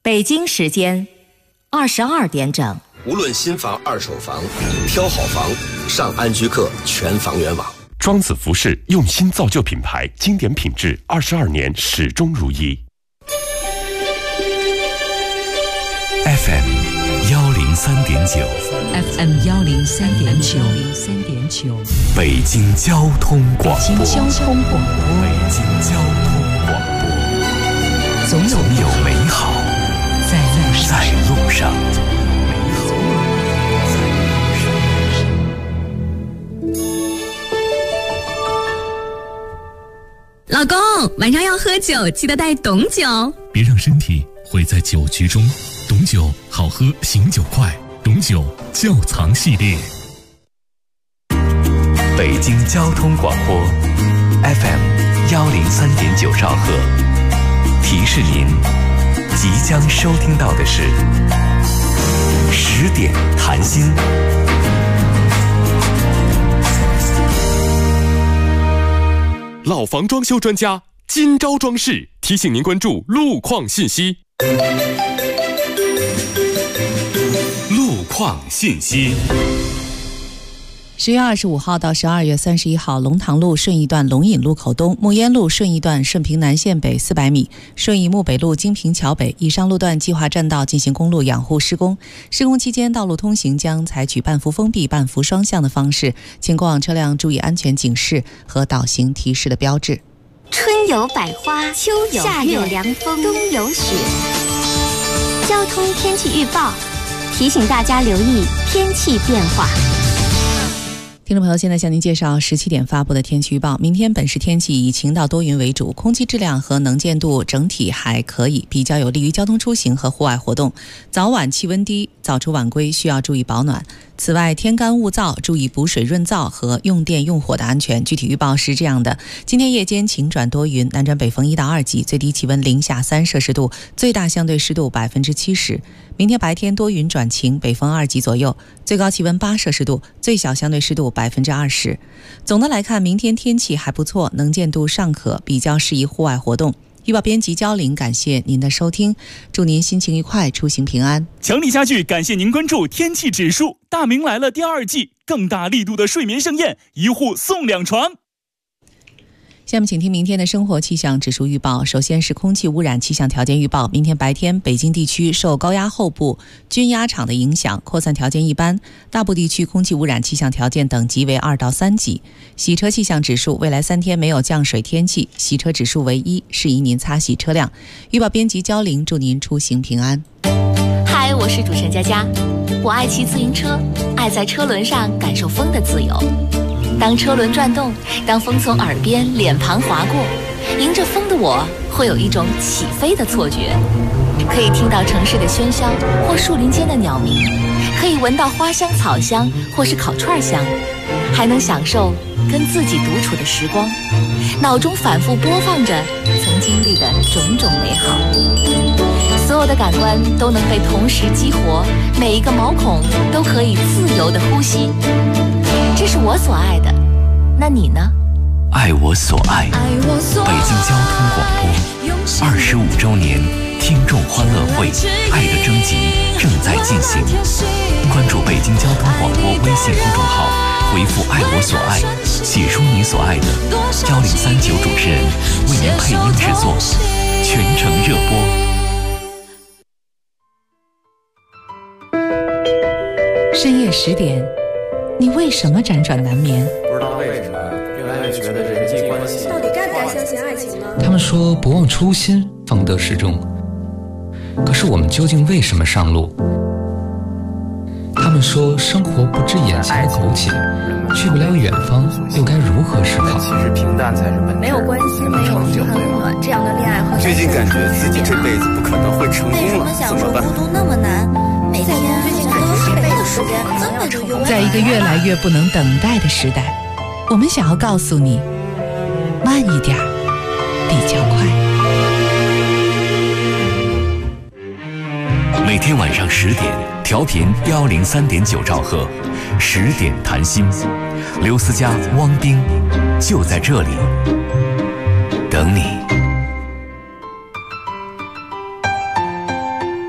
北京时间22点整。 无论新房、二手房，挑好房，上安居客全房源网。 庄子服饰用心造就品牌，经典品质，22年始终如一。 FM 103.9 FM 103.9 北京交通广播。 北京交通广播。总有美好在路上。 老公，晚上要喝酒，记得带董酒， 别让身体毁在酒局中。董酒好喝，醒酒快。董酒窖藏系列。 北京交通广播 FM 103.9兆赫。提示您，即将收听到的是10点谈心。 老房装修专家今朝装饰提醒您关注路况信息。 路况信息。 10月25号到12月31号，龙塘路顺义段龙引路口东、木烟路顺义段顺平南线北400米，顺义木北路金平桥北以上路段计划占道进行公路养护施工。施工期间，道路通行将采取半幅封闭、半幅双向的方式，请过往车辆注意安全警示和导行提示的标志。 春有百花，秋有夏有凉风，冬有雪。交通天气预报提醒大家留意天气变化。 听众朋友，现在向您介绍17点发布的天气预报。明天本市天气以晴到多云为主，空气质量和能见度整体还可以，比较有利于交通出行和户外活动。早晚气温低，早出晚归需要注意保暖。此外，天干物燥，注意补水润燥和用电用火的安全。具体预报是这样的：今天夜间晴转多云，南转北风1到2级，最低气温零下3摄氏度，最大相对湿度70%。明天白天多云转晴，北风2级左右，最高气温8摄氏度，最小相对湿度20%。总的来看，明天天气还不错，能见度尚可，比较适宜户外活动。预报编辑焦玲，感谢您的收听，祝您心情愉快，出行平安。 强力家具感谢您关注天气指数，大明来了第2季，更大力度的睡眠盛宴，1户送2床。 下面请听明天的生活气象指数预报。首先是空气污染气象条件预报。明天白天，北京地区受高压后部均压场的影响，扩散条件一般，大部地区空气污染气象条件等级为2到3级。洗车气象指数，未来3天没有降水天气，洗车指数为1，适宜您擦洗车辆。预报编辑焦玲，祝您出行平安。 嗨，我是主持人佳佳，我爱骑自行车，爱在车轮上感受风的自由。当车轮转动，当风从耳边、脸庞划过，迎着风的我会有一种起飞的错觉，可以听到城市的喧嚣或树林间的鸟鸣，可以闻到花香草香或是烤串香，还能享受跟自己独处的时光，脑中反复播放着曾经历的种种美好，所有的感官都能被同时激活，每一个毛孔都可以自由的呼吸，这是我所爱的，那你呢？ 爱我所爱，北京交通广播25周年听众欢乐会爱的征集正在进行，关注北京交通广播微信公众号，回复爱我所爱，写出你所爱的，1039主持人为您配音制作，全程热播。 深夜10点，你为什么辗转难眠？ 不知道为什么越来越觉得人际关系到底该不该相信爱情呢？ 他们说不忘初心，方得始终。可是我们究竟为什么上路？他们说生活不止眼前的苟且，去不了远方，又该如何是好？ 其实平淡才是本质。 没有关系，没有遗憾温暖，这样的恋爱和最近感觉自己这辈子不可能会成功了，怎么办？ 为什么享受孤独那么难？每天最近感觉这辈子时间根本就用。 在一个越来越不能等待的时代，我们想要告诉你，慢一点比较快。 每天晚上10点，调频103.9兆赫，10点谈心，刘思佳、汪冰就在这里等你。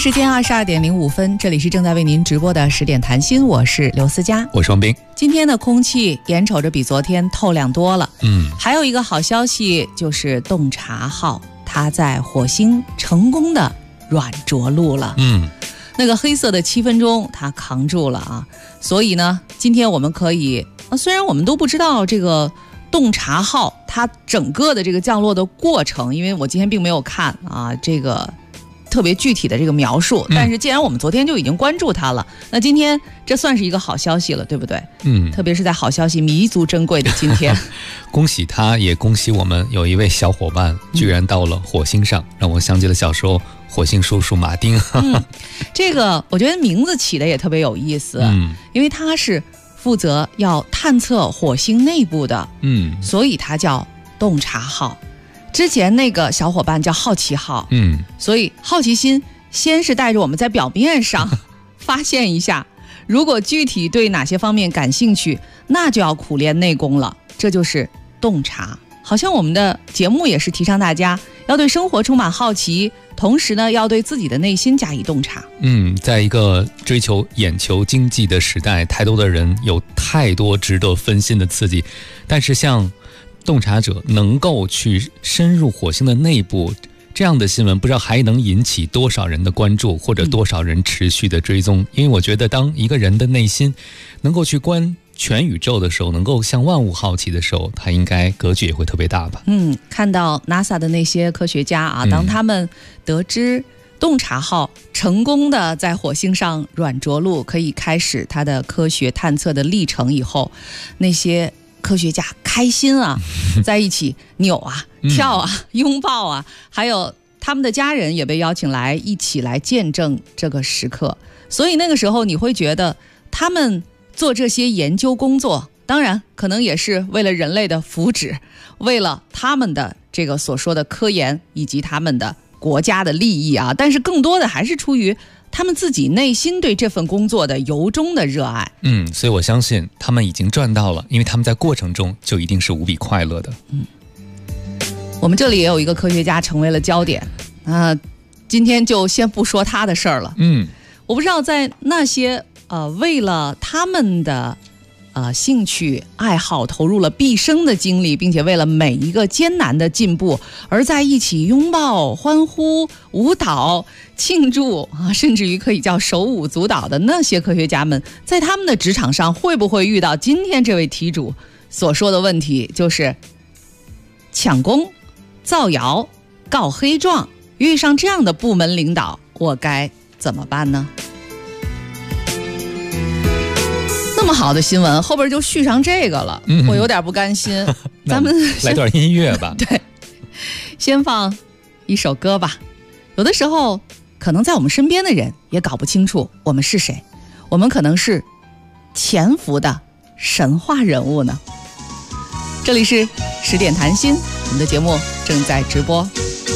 时间22:05，这里是正在为您直播的10点谈心，我是刘思佳， 我是王斌。 今天的空气眼瞅着比昨天透亮多了，还有一个好消息就是洞察号它在火星成功的软着陆了，那个黑色的7分钟它扛住了啊，所以呢，今天我们可以，虽然我们都不知道这个洞察号它整个的这个降落的过程，因为我今天并没有看啊这个特别具体的这个描述，但是既然我们昨天就已经关注它了，那今天这算是一个好消息了，对不对？特别是在好消息弥足珍贵的今天， 恭喜他，也恭喜我们有一位小伙伴居然到了火星上，让我想起了小时候火星叔叔马丁。 这个我觉得名字起的也特别有意思，因为他是负责要探测火星内部的，所以它叫洞察号。之前那个小伙伴叫好奇号，所以好奇心先是带着我们在表面上发现一下，如果具体对哪些方面感兴趣，那就要苦练内功了，这就是洞察。好像我们的节目也是提倡大家要对生活充满好奇，同时呢，要对自己的内心加以洞察。 在一个追求眼球经济的时代，太多的人有太多值得分心的刺激，但是像洞察者能够去深入火星的内部，这样的新闻不知道还能引起多少人的关注，或者多少人持续的追踪。因为我觉得当一个人的内心能够去观全宇宙的时候，能够向万物好奇的时候，他应该格局也会特别大吧。 看到 NASA 的那些科学家啊，当他们得知洞察号成功的在火星上软着陆，可以开始它的科学探测的历程以后，那些科学家开心啊，在一起扭啊、跳啊、拥抱啊，还有他们的家人也被邀请来一起来见证这个时刻。所以那个时候你会觉得他们做这些研究工作，当然可能也是为了人类的福祉，为了他们的这个所说的科研以及他们的国家的利益啊，但是更多的还是出于他们自己内心对这份工作的由衷的热爱。 所以我相信他们已经赚到了，因为他们在过程中就一定是无比快乐的。 我们这里也有一个科学家成为了焦点今天就先不说他的事儿了。我不知道在那些为了他们的兴趣爱好投入了毕生的精力，并且为了每一个艰难的进步而在一起拥抱、欢呼、舞蹈、庆祝甚至于可以叫手舞足蹈的那些科学家们，在他们的职场上会不会遇到今天这位题主所说的问题，就是抢功、造谣、告黑状？遇上这样的部门领导，我该怎么办呢？这么好的新闻后边就续上这个了，我有点不甘心。咱们来段音乐吧。 对，先放一首歌吧。有的时候可能在我们身边的人也搞不清楚我们是谁，我们可能是潜伏的神话人物呢。这里是10点谈心，我们的节目正在直播。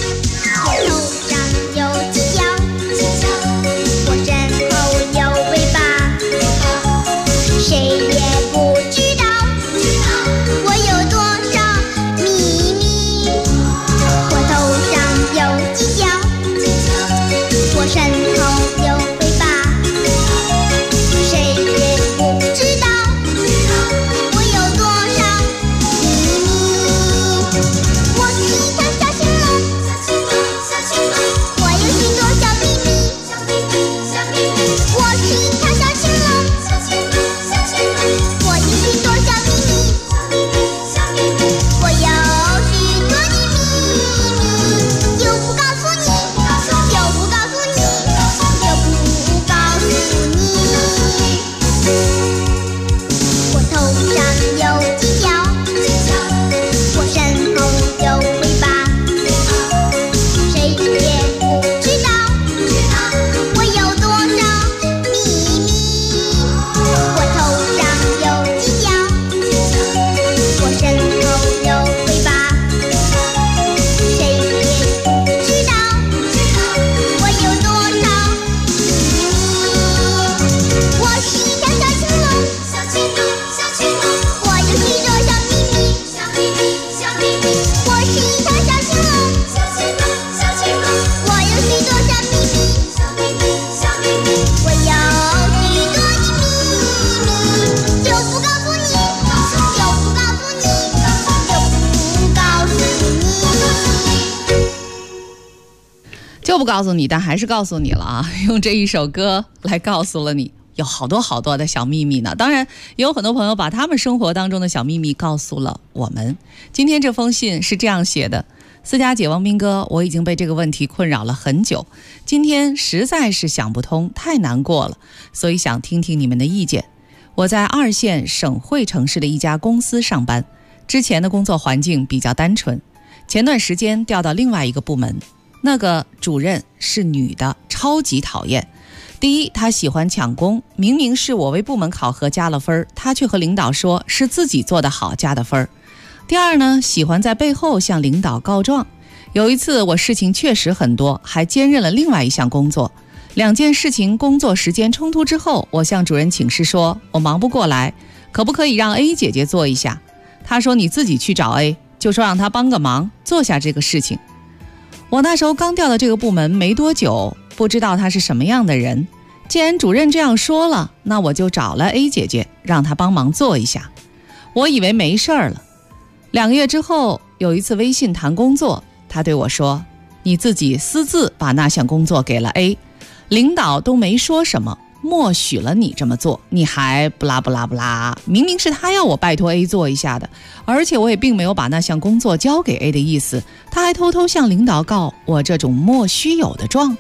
谁也不知道我有多少秘密，我头上有犄角，我身后有尾巴，谁也不知道我有多少秘密。我是一条小青龙， 就不告诉你，但还是告诉你了啊！用这一首歌来告诉了你，有好多好多的小秘密呢。当然，也有很多朋友把他们生活当中的小秘密告诉了我们。今天这封信是这样写的：思佳姐、王斌哥，我已经被这个问题困扰了很久，今天实在是想不通，太难过了，所以想听听你们的意见。我在2线省会城市的一家公司上班，之前的工作环境比较单纯，前段时间调到另外一个部门，那个主任是女的，超级讨厌。第一，她喜欢抢功，明明是我为部门考核加了分，她却和领导说是自己做得好加的分。第二呢，喜欢在背后向领导告状。有一次我事情确实很多，还兼任了另外一项工作，2件事情工作时间冲突之后，我向主任请示说我忙不过来，可不可以让 A 姐姐做一下。她说你自己去找 A， 就说让她帮个忙做下这个事情。我那时候刚调到这个部门没多久，不知道她是什么样的人，既然主任这样说了，那我就找了 A 姐姐让她帮忙做一下。我以为没事儿了。2个月之后有一次微信谈工作，她对我说你自己私自把那项工作给了 A， 领导都没说什么，默许了你这么做，你还不拉不拉不拉，明明是他要我拜托 A 做一下的，而且我也并没有把那项工作交给 A 的意思，他还偷偷向领导告我这种莫须有的状。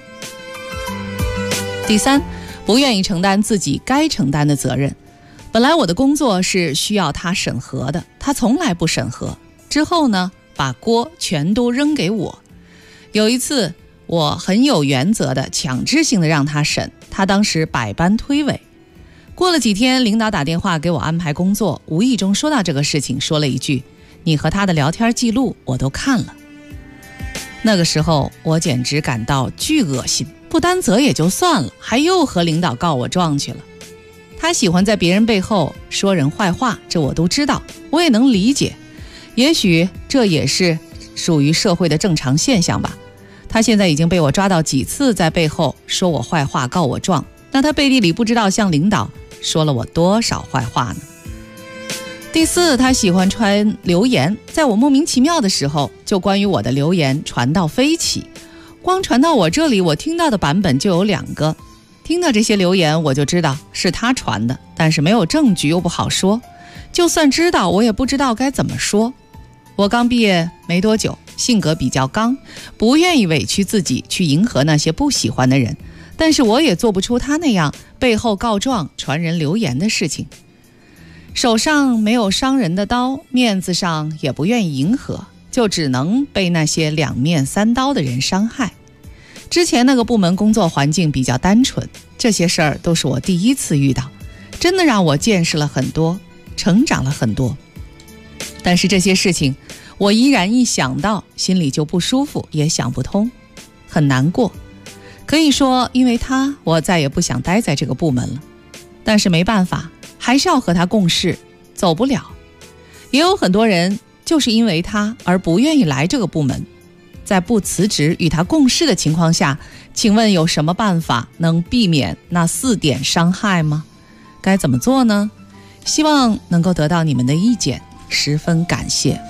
第三，不愿意承担自己该承担的责任。本来我的工作是需要他审核的，他从来不审核，之后呢，把锅全都扔给我。有一次我很有原则的强制性的让他审，他当时百般推诿。过了几天，领导打电话给我安排工作，无意中说到这个事情，说了一句你和他的聊天记录我都看了。那个时候我简直感到巨恶心，不担责也就算了，还又和领导告我状去了。他喜欢在别人背后说人坏话，这我都知道，我也能理解，也许这也是属于社会的正常现象吧。他现在已经被我抓到几次在背后说我坏话告我状，那他背地里不知道向领导说了我多少坏话呢。第四，他喜欢传流言，在我莫名其妙的时候，就关于我的流言传到飞起，光传到我这里，我听到的版本就有2个。听到这些留言我就知道是他传的，但是没有证据又不好说，就算知道我也不知道该怎么说。我刚毕业没多久，性格比较刚，不愿意委屈自己去迎合那些不喜欢的人，但是我也做不出他那样背后告状传人流言的事情。手上没有伤人的刀，面子上也不愿意迎合，就只能被那些2面3刀的人伤害。之前那个部门工作环境比较单纯，这些事儿都是我第一次遇到，真的让我见识了很多，成长了很多。但是这些事情我依然一想到心里就不舒服，也想不通，很难过。可以说因为他我再也不想待在这个部门了，但是没办法，还是要和他共事，走不了。也有很多人就是因为他而不愿意来这个部门，在不辞职与他共事的情况下，请问有什么办法能避免那4点伤害吗？该怎么做呢？希望能够得到你们的意见，十分感谢。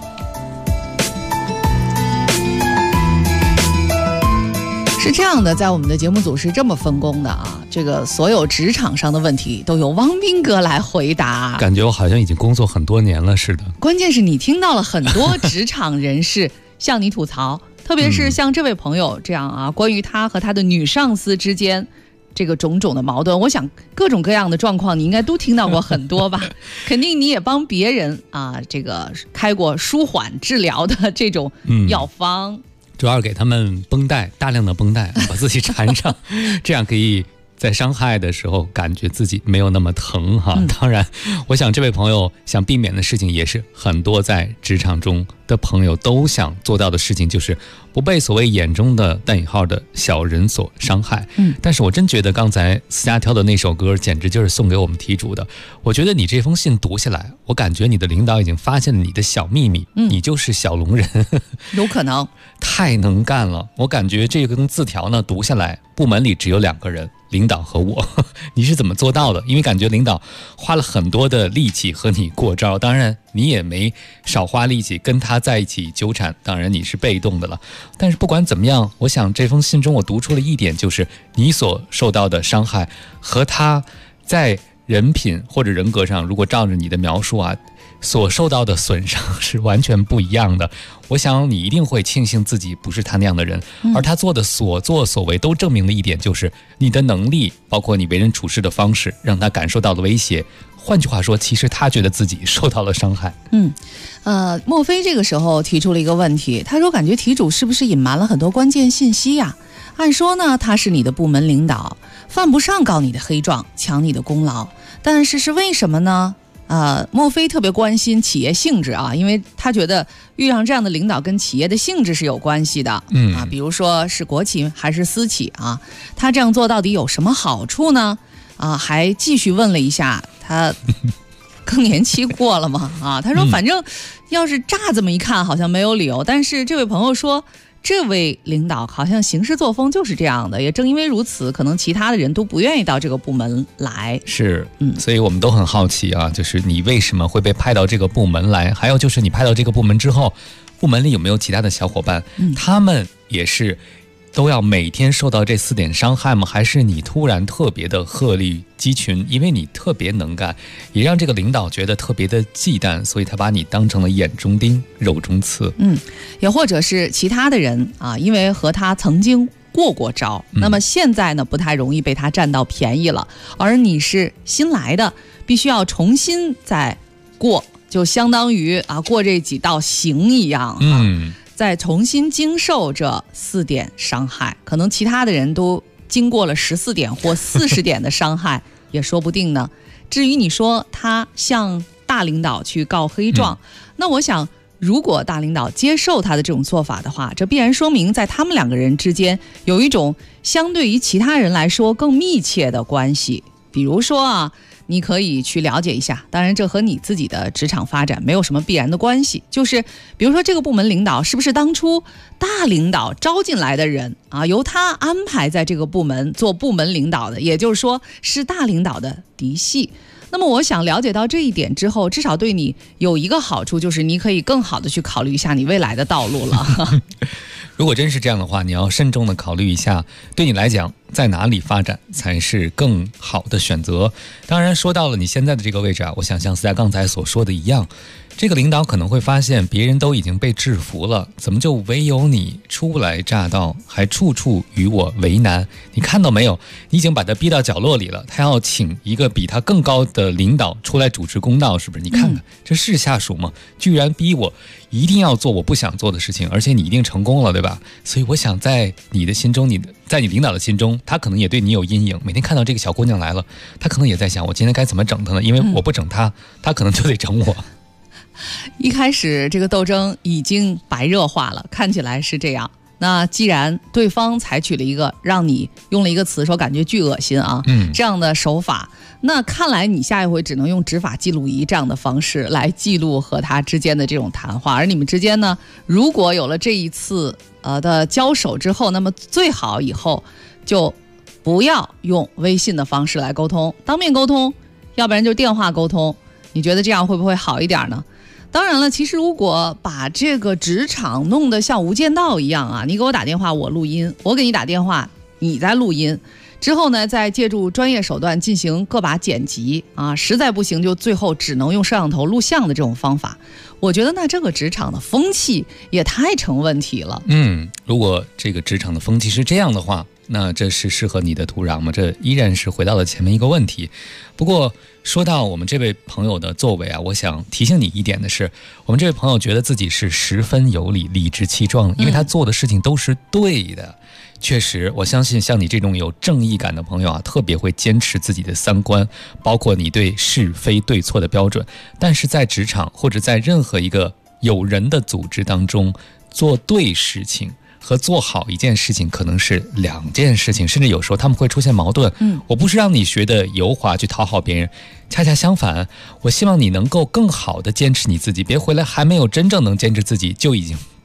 是这样的，在我们的节目组是这么分工的啊，这个所有职场上的问题都由汪斌哥来回答。 感觉我好像已经工作很多年了似的。 关键是你听到了很多职场人士向你吐槽，特别是像这位朋友这样啊，关于他和他的女上司之间这个种种的矛盾，我想各种各样的状况你应该都听到过很多吧。肯定你也帮别人啊，这个开过舒缓治疗的这种药方。 主要是给他们绷带，大量的绷带把自己缠上，这样可以在伤害的时候感觉自己没有那么疼哈。当然我想这位朋友想避免的事情也是很多在职场中的朋友都想做到的事情，就是不被所谓眼中的带引号的小人所伤害。但是我真觉得刚才思佳挑的那首歌简直就是送给我们题主的。我觉得你这封信读下来，我感觉你的领导已经发现了你的小秘密，你就是小龙人。 有可能太能干了。我感觉这根字条呢读下来，部门里只有2个人， 领导和我，你是怎么做到的？因为感觉领导花了很多的力气和你过招，当然你也没少花力气跟他在一起纠缠，当然你是被动的了。但是不管怎么样，我想这封信中我读出了一点，就是你所受到的伤害和他在人品或者人格上，如果照着你的描述啊，所受到的损伤是完全不一样的。我想你一定会庆幸自己不是他那样的人，而他做的所作所为都证明了一点，就是你的能力，包括你为人处事的方式，让他感受到了威胁。换句话说，其实他觉得自己受到了伤害。 莫非这个时候提出了一个问题，他说感觉题主是不是隐瞒了很多关键信息呀？按说呢，他是你的部门领导，犯不上告你的黑状，抢你的功劳，但是为什么呢？莫非特别关心企业性质啊？因为他觉得遇上这样的领导跟企业的性质是有关系的。比如说是国企还是私企啊？他这样做到底有什么好处呢？还继续问了一下他更年期过了吗？他说反正要是乍这么一看好像没有理由，但是这位朋友说这位领导好像行事作风就是这样的，也正因为如此，可能其他的人都不愿意到这个部门来。 是，所以我们都很好奇啊，就是你为什么会被派到这个部门来？还有就是你派到这个部门之后，部门里有没有其他的小伙伴？他们也是都要每天受到这4点伤害吗？还是你突然特别的鹤立鸡群，因为你特别能干，也让这个领导觉得特别的忌惮，所以他把你当成了眼中钉肉中刺。 也或者是其他的人啊，因为和他曾经过招，那么现在呢不太容易被他占到便宜了，而你是新来的，必须要重新再过，就相当于过这几道刑一样再重新经受这4点伤害，可能其他的人都经过了14点或40点的伤害也说不定呢。至于你说他向大领导去告黑状，那我想如果大领导接受他的这种做法的话，这必然说明在他们2个人之间有一种相对于其他人来说更密切的关系。比如说你可以去了解一下，当然这和你自己的职场发展没有什么必然的关系，就是比如说这个部门领导是不是当初大领导招进来的人由他安排在这个部门做部门领导的，也就是说是大领导的嫡系。那么我想了解到这一点之后，至少对你有一个好处，就是你可以更好的去考虑一下你未来的道路了。 如果真是这样的话，你要慎重的考虑一下，对你来讲在哪里发展才是更好的选择。当然说到了你现在的这个位置我想像思佳刚才所说的一样，这个领导可能会发现别人都已经被制服了，怎么就唯有你初来乍到，还处处与我为难？你看到没有，你已经把他逼到角落里了，他要请一个比他更高的领导出来主持公道，是不是？你看看这是下属吗？居然逼我一定要做我不想做的事情，而且你一定成功了，对吧？所以我想在你的心中，在你领导的心中，他可能也对你有阴影。每天看到这个小姑娘来了，他可能也在想，我今天该怎么整她呢？因为我不整她，他可能就得整我。 一开始这个斗争已经白热化了，看起来是这样。那既然对方采取了一个让你用了一个词说感觉巨恶心这样的手法，那看来你下一回只能用执法记录仪这样的方式来记录和他之间的这种谈话。而你们之间呢，如果有了这一次的交手之后，那么最好以后就不要用微信的方式来沟通，当面沟通，要不然就电话沟通。你觉得这样会不会好一点呢？当然了，其实如果把这个职场弄得像无间道一样你给我打电话我录音，我给你打电话你在录音，之后呢再借助专业手段进行个把剪辑实在不行就最后只能用摄像头录像的这种方法，我觉得那这个职场的风气也太成问题了。 如果这个职场的风气是这样的话，那这是适合你的土壤吗？这依然是回到了前面一个问题。不过说到我们这位朋友的作为我想提醒你一点的是，我们这位朋友觉得自己是十分有理，理直气壮，因为他做的事情都是对的。确实，我相信像你这种有正义感的朋友特别会坚持自己的三观，包括你对是非对错的标准。但是在职场或者在任何一个有人的组织当中，做对事情和做好一件事情可能是2件事情，甚至有时候他们会出现矛盾。我不是让你学的油滑去讨好别人，恰恰相反，我希望你能够更好的坚持你自己，别回来还没有真正能坚持自己就已经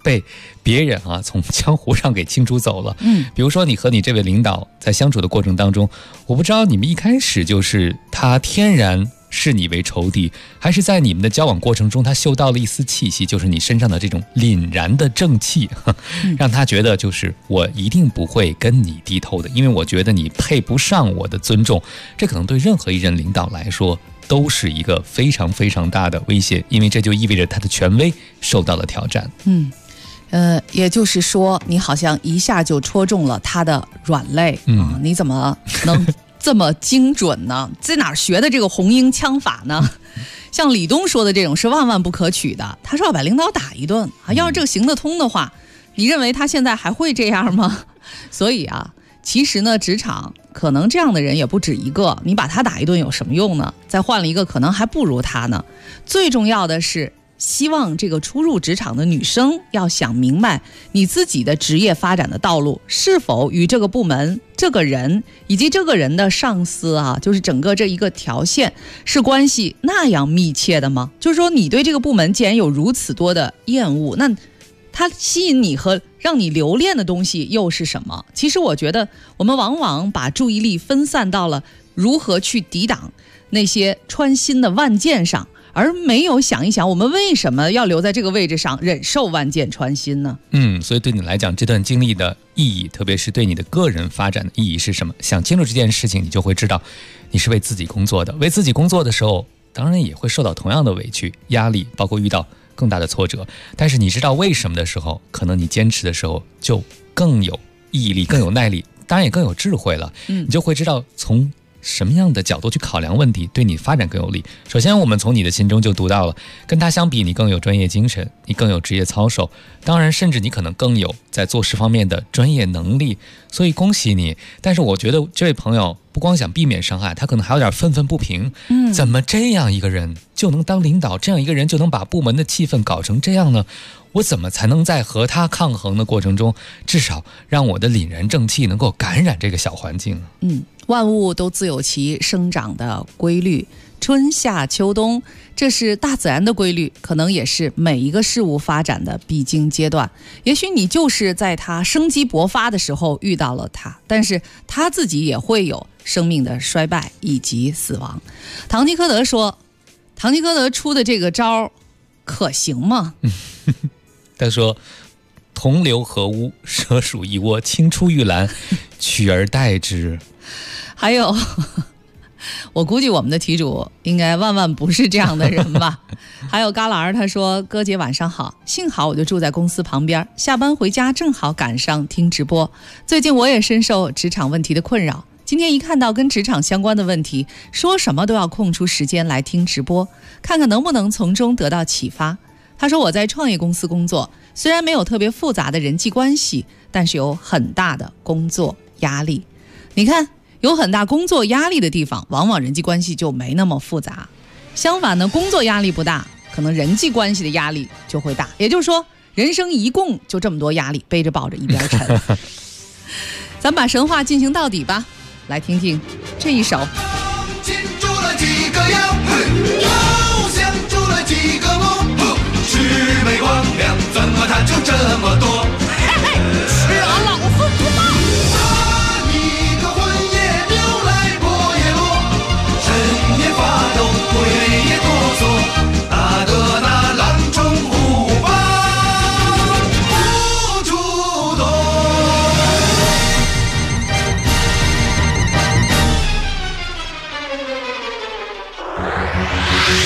被别人从江湖上给清除走了。比如说你和你这位领导在相处的过程当中，我不知道你们一开始就是他天然视你为仇敌，还是在你们的交往过程中他嗅到了一丝气息，就是你身上的这种凛然的正气，让他觉得就是我一定不会跟你低头的，因为我觉得你配不上我的尊重。这可能对任何一任领导来说都是一个非常非常大的威胁，因为这就意味着他的权威受到了挑战。 也就是说你好像一下就戳中了他的软肋。你怎么能这么精准呢？在哪儿学的这个红缨枪法呢？像李东说的这种是万万不可取的，他说要把领导打一顿要是这个行得通的话，你认为他现在还会这样吗？所以其实呢，职场可能这样的人也不止一个，你把他打一顿有什么用呢？再换了一个可能还不如他呢。最重要的是希望这个初入职场的女生要想明白你自己的职业发展的道路是否与这个部门、这个人以及这个人的上司就是整个这一个条线是关系那样密切的吗？就是说你对这个部门既然有如此多的厌恶，那它吸引你和让你留恋的东西又是什么？其实我觉得我们往往把注意力分散到了如何去抵挡那些穿心的万箭上，而没有想一想我们为什么要留在这个位置上忍受万箭穿心呢？ 所以对你来讲这段经历的意义，特别是对你的个人发展的意义是什么？想清楚这件事情，你就会知道你是为自己工作的。为自己工作的时候，当然也会受到同样的委屈、压力，包括遇到更大的挫折，但是你知道为什么的时候，可能你坚持的时候就更有毅力、更有耐力，当然也更有智慧了。你就会知道从什么样的角度去考量问题，对你发展更有利。首先我们从你的信中就读到了，跟他相比你更有专业精神，你更有职业操守，当然甚至你可能更有在做事方面的专业能力，所以恭喜你。但是我觉得这位朋友不光想避免伤害，他可能还有点愤愤不平。怎么这样一个人就能当领导，这样一个人就能把部门的气氛搞成这样呢？我怎么才能在和他抗衡的过程中，至少让我的凛然正气能够感染这个小环境呢？ 万物都自有其生长的规律，春夏秋冬，这是大自然的规律，可能也是每一个事物发展的必经阶段。也许你就是在它生机勃发的时候遇到了它，但是它自己也会有生命的衰败以及死亡。唐吉诃德说，唐吉诃德出的这个招可行吗？ 他说，同流合污，蛇鼠一窝，青出玉兰，取而代之。 还有我估计我们的题主应该万万不是这样的人吧。还有旮旯，他说，哥姐晚上好，幸好我就住在公司旁边，下班回家正好赶上听直播。最近我也深受职场问题的困扰，今天一看到跟职场相关的问题，说什么都要空出时间来听直播，看看能不能从中得到启发。他说，我在创业公司工作，虽然没有特别复杂的人际关系，但是有很大的工作压力。你看，有很大工作压力的地方，往往人际关系就没那么复杂。相反呢，工作压力不大，可能人际关系的压力就会大。也就是说，人生一共就这么多压力，背着抱着一边沉。咱把神话进行到底吧，来听听这一首。 进住了几个妖，又想住了几个魔，魑魅魍魉，怎么他就这么多？ 吃俺老夫不报！ 杀你个魂也丢来魄也落，身也发抖，腿也哆嗦，打得那狼虫虎豹无处躲。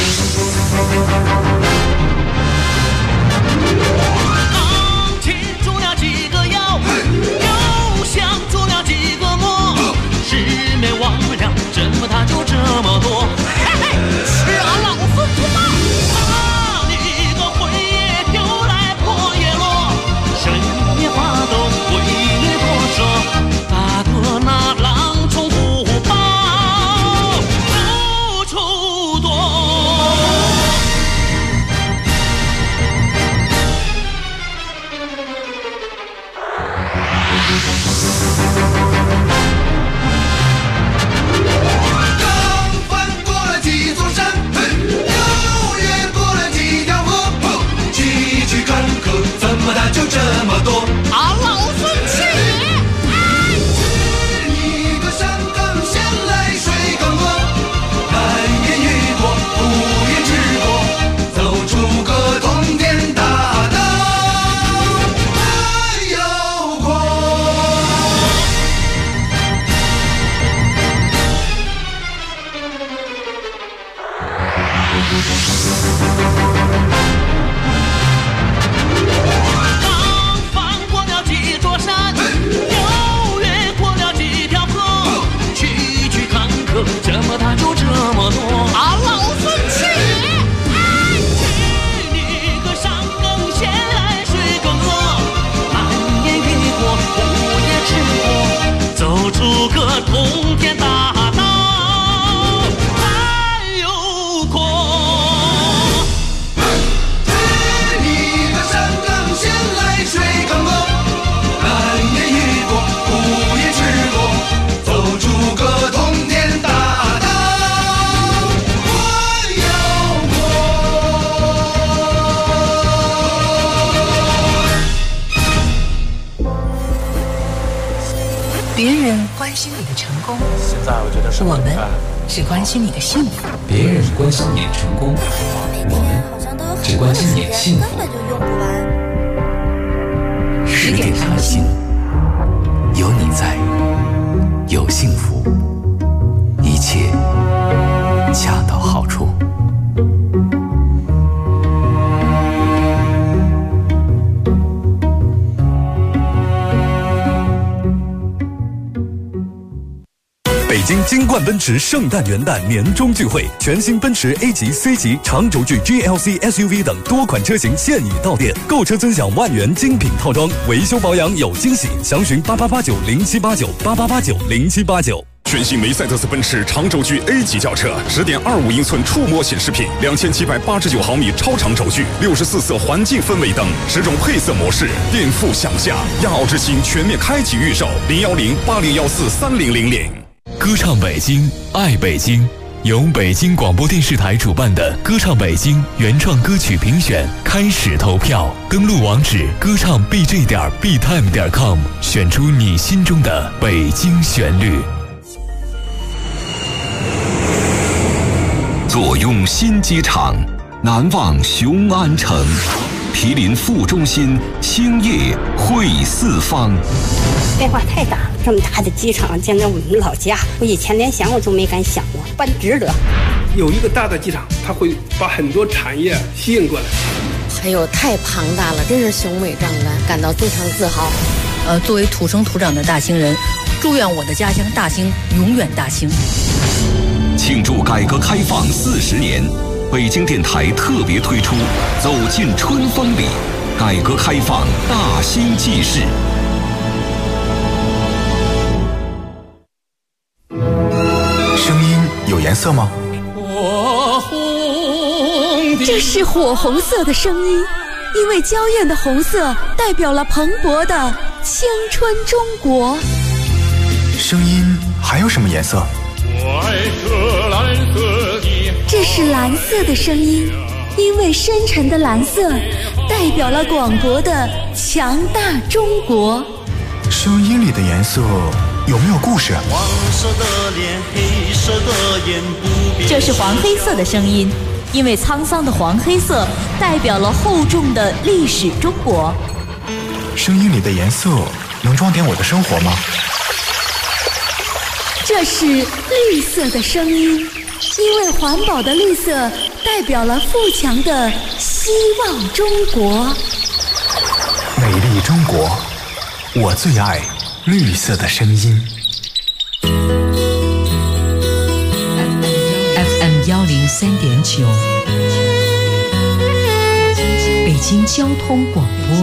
扛起竹个，这么大就这么多。 老孙去你个上更闲来水更饿，满眼雨过午夜吃过，走出个通天大道还有阔。 你个上更闲来水更饿，满眼雨过午夜吃过，走出个通天大道还有阔。 别人关心你的成功， 现在我觉得我们只关心你的幸福。 别人关心你的成功，我们只关心你的幸福。 10点开心， 有你在，有幸福，一切恰到好处。 北京金冠奔驰圣诞元旦年终聚会，全新奔驰 A 级、C 级、长轴距 GLC SUV 等多款车型现已到店，购车尊享万元精品套装，维修保养有惊喜，详询8889078988890789。 全新梅赛德斯奔驰长轴距 A 级轿车，10.25英寸触摸显示屏，2789毫米超长轴距，64色环境氛围灯，10种配色模式，颠覆想象。亚奥之星全面开启预售，01080143000。 歌唱北京，爱北京，由北京广播电视台主办的歌唱北京原创歌曲评选开始投票，登录网址歌唱 bj.btime.com， 选出你心中的北京旋律。 坐拥新机场，难忘雄安城，毗邻副中心，星夜会四方。 变化太大了，这么大的机场，见到我们老家，我以前连想我都没敢想过，办值得。 有一个大的机场，它会把很多产业吸引过来。 哎呦，太庞大了，真是雄伟壮观，感到非常自豪。 作为土生土长的大兴人，祝愿我的家乡大兴永远大兴。 庆祝改革开放40年，北京电台特别推出《走进春风里》，改革开放大兴纪事。 声音有颜色吗？ 这是火红色的声音，因为娇艳的红色代表了蓬勃的青春中国。 声音还有什么颜色？ 这是蓝色的声音，因为深沉的蓝色代表了广博的强大中国。 声音里的颜色有没有故事？ 黄色的脸，黑色的眼，不变。 这是黄黑色的声音，因为沧桑的黄黑色代表了厚重的历史中国。 声音里的颜色能装点我的生活吗？ 这是绿色的声音，因为环保的绿色代表了富强的希望中国。 美丽中国，我最爱绿色的声音。 FM 103.9，北京交通广播，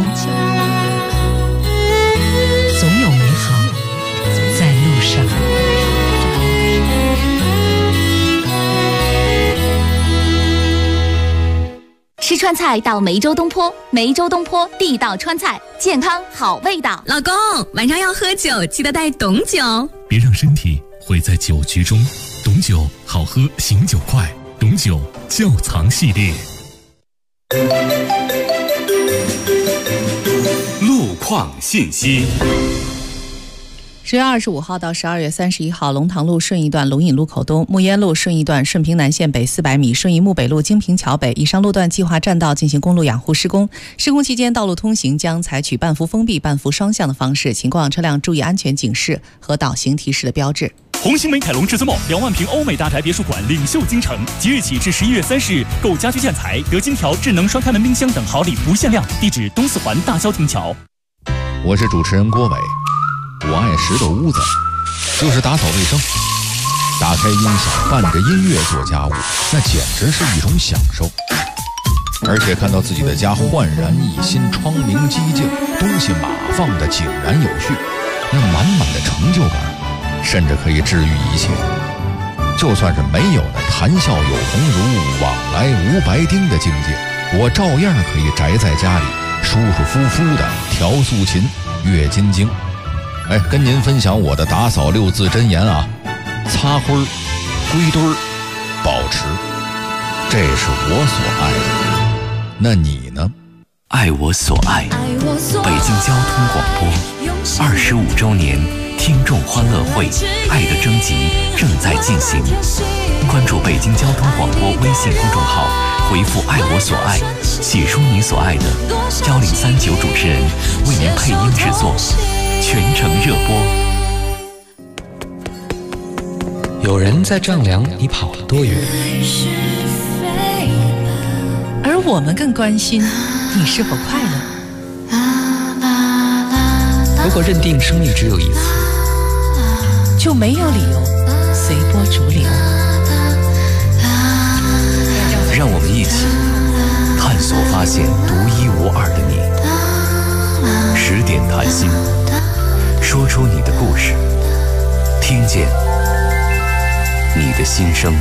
总有美好在路上。 吃川菜到梅州东坡，梅州东坡地道川菜，健康好味道。 老公，晚上要喝酒，记得带董酒， 别让身体毁在酒局中。董酒好喝，醒酒快。董酒窖藏系列。 路况信息。 10月25号到12月31号，龙塘路顺义段龙引路口东、木烟路顺义段顺平南线北400米、顺义木北路京平桥北以上路段计划占道进行公路养护施工。施工期间，道路通行将采取半幅封闭、半幅双向的方式，请过往车辆注意安全警示和导行提示的标志。 红星美凯龙至尊 2万平欧美大宅别墅馆领袖京城，即日起至11月30日，购家居建材得金条、智能双开门冰箱等好礼不限量。地址东四环大萧亭桥。 我是主持人郭伟，我爱拾掇屋子，就是打扫卫生。 打开音响，伴着音乐做家务，那简直是一种享受。而且看到自己的家焕然一新，窗明几净，东西码放的井然有序，那满满的成就感，甚至可以治愈一切。就算是没有那谈笑有鸿儒，往来无白丁的境界，我照样可以宅在家里，舒舒服服的调素琴，阅金经。跟您分享我的打扫6字真言啊：擦灰儿、归堆儿、保持，这是我所爱的。那你呢？ 爱我所爱，北京交通广播25周年听众欢乐会爱的征集正在进行，关注北京交通广播微信公众号，回复爱我所爱，写出你所爱的，1039主持人为您配音制作，全程热播。 有人在丈量你跑了多远， 而我们更关心你是否快乐。 如果认定生命只有一次， 就没有理由随波逐流。 让我们一起探索发现独一无二的你。10点谈心，说出你的故事，听见你的心声。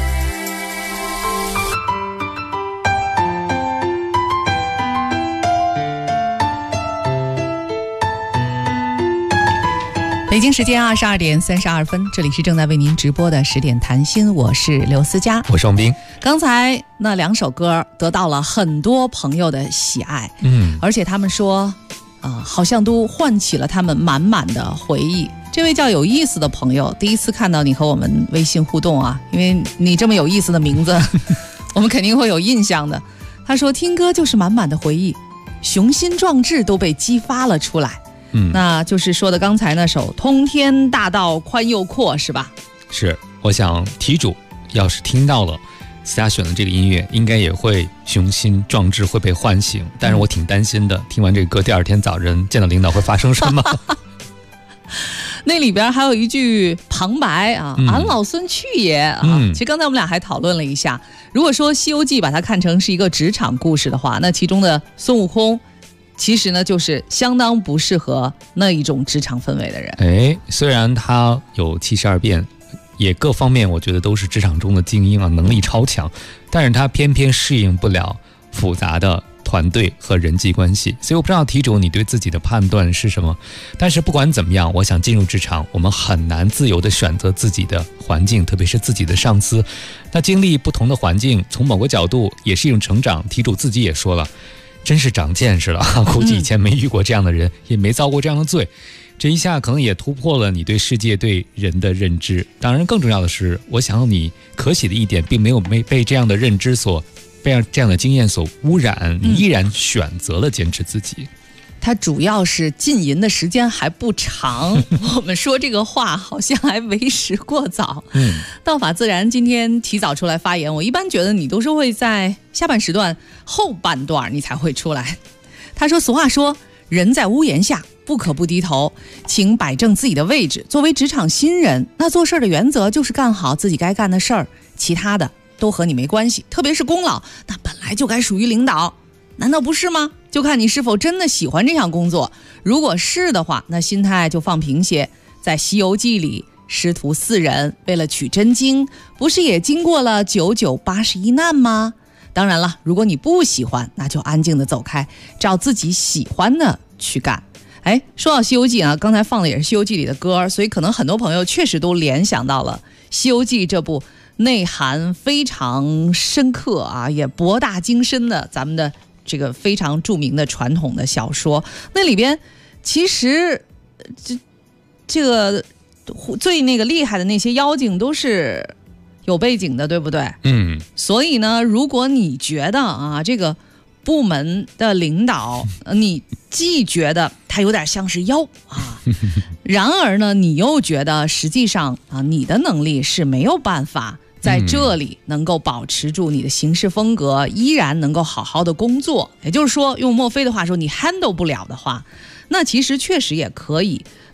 北京时间22点32分，这里是正在为您直播的10点谈心，我是刘思佳， 我是王斌。 刚才那2首歌得到了很多朋友的喜爱，而且他们说好像都唤起了他们满满的回忆。这位叫有意思的朋友，第一次看到你和我们微信互动啊，因为你这么有意思的名字我们肯定会有印象的。他说听歌就是满满的回忆，雄心壮志都被激发了出来。那就是说的刚才那首通天大道宽又阔，是吧？ 是，我想题主要是听到了思佳选的这个音乐，应该也会雄心壮志会被唤醒，但是我挺担心的，听完这个歌第2天早晨见到领导会发生什么那里边还有一句旁白啊，俺老孙去也啊。其实刚才我们俩还讨论了一下，如果说《西游记》把它看成是一个职场故事的话，那其中的孙悟空其实呢就是相当不适合那一种职场氛围的人。 虽然他有72变，也各方面我觉得都是职场中的精英啊，能力超强，但是他偏偏适应不了复杂的团队和人际关系。所以我不知道题主你对自己的判断是什么，但是不管怎么样，我想进入职场，我们很难自由地选择自己的环境，特别是自己的上司。那经历不同的环境，从某个角度也是一种成长。题主自己也说了，真是长见识了，估计以前没遇过这样的人，也没遭过这样的罪，这一下可能也突破了你对世界对人的认知。当然更重要的是，我想你可喜的一点，并没有被这样的认知被这样的经验所污染，你依然选择了坚持自己。 他主要是浸淫的时间还不长我们说这个话好像还为时过早。道法自然今天提早出来发言，我一般觉得你都是会在下半时段后半段你才会出来。他说俗话说人在屋檐下不可不低头，请摆正自己的位置。作为职场新人，那做事的原则就是干好自己该干的事儿，其他的都和你没关系，特别是功劳那本来就该属于领导，难道不是吗？就看你是否真的喜欢这项工作，如果是的话，那心态就放平些。在《西游记》里，师徒4人为了取真经，不是也经过了9981难吗？当然了，如果你不喜欢，那就安静的走开，照自己喜欢的去干。说到《西游记》啊，刚才放的也是《西游记》里的歌，所以可能很多朋友确实都联想到了《西游记》这部内涵非常深刻啊，也博大精深的咱们的这个非常著名的传统的小说。那里边其实这个最那个厉害的那些妖精都是有背景的，对不对？所以呢，如果你觉得啊这个部门的领导你既觉得他有点像是妖啊，然而呢你又觉得实际上啊你的能力是没有办法在这里能够保持住你的行事风格，依然能够好好的工作，也就是说用墨菲的话说，你 handle 不了的话，那其实确实也可以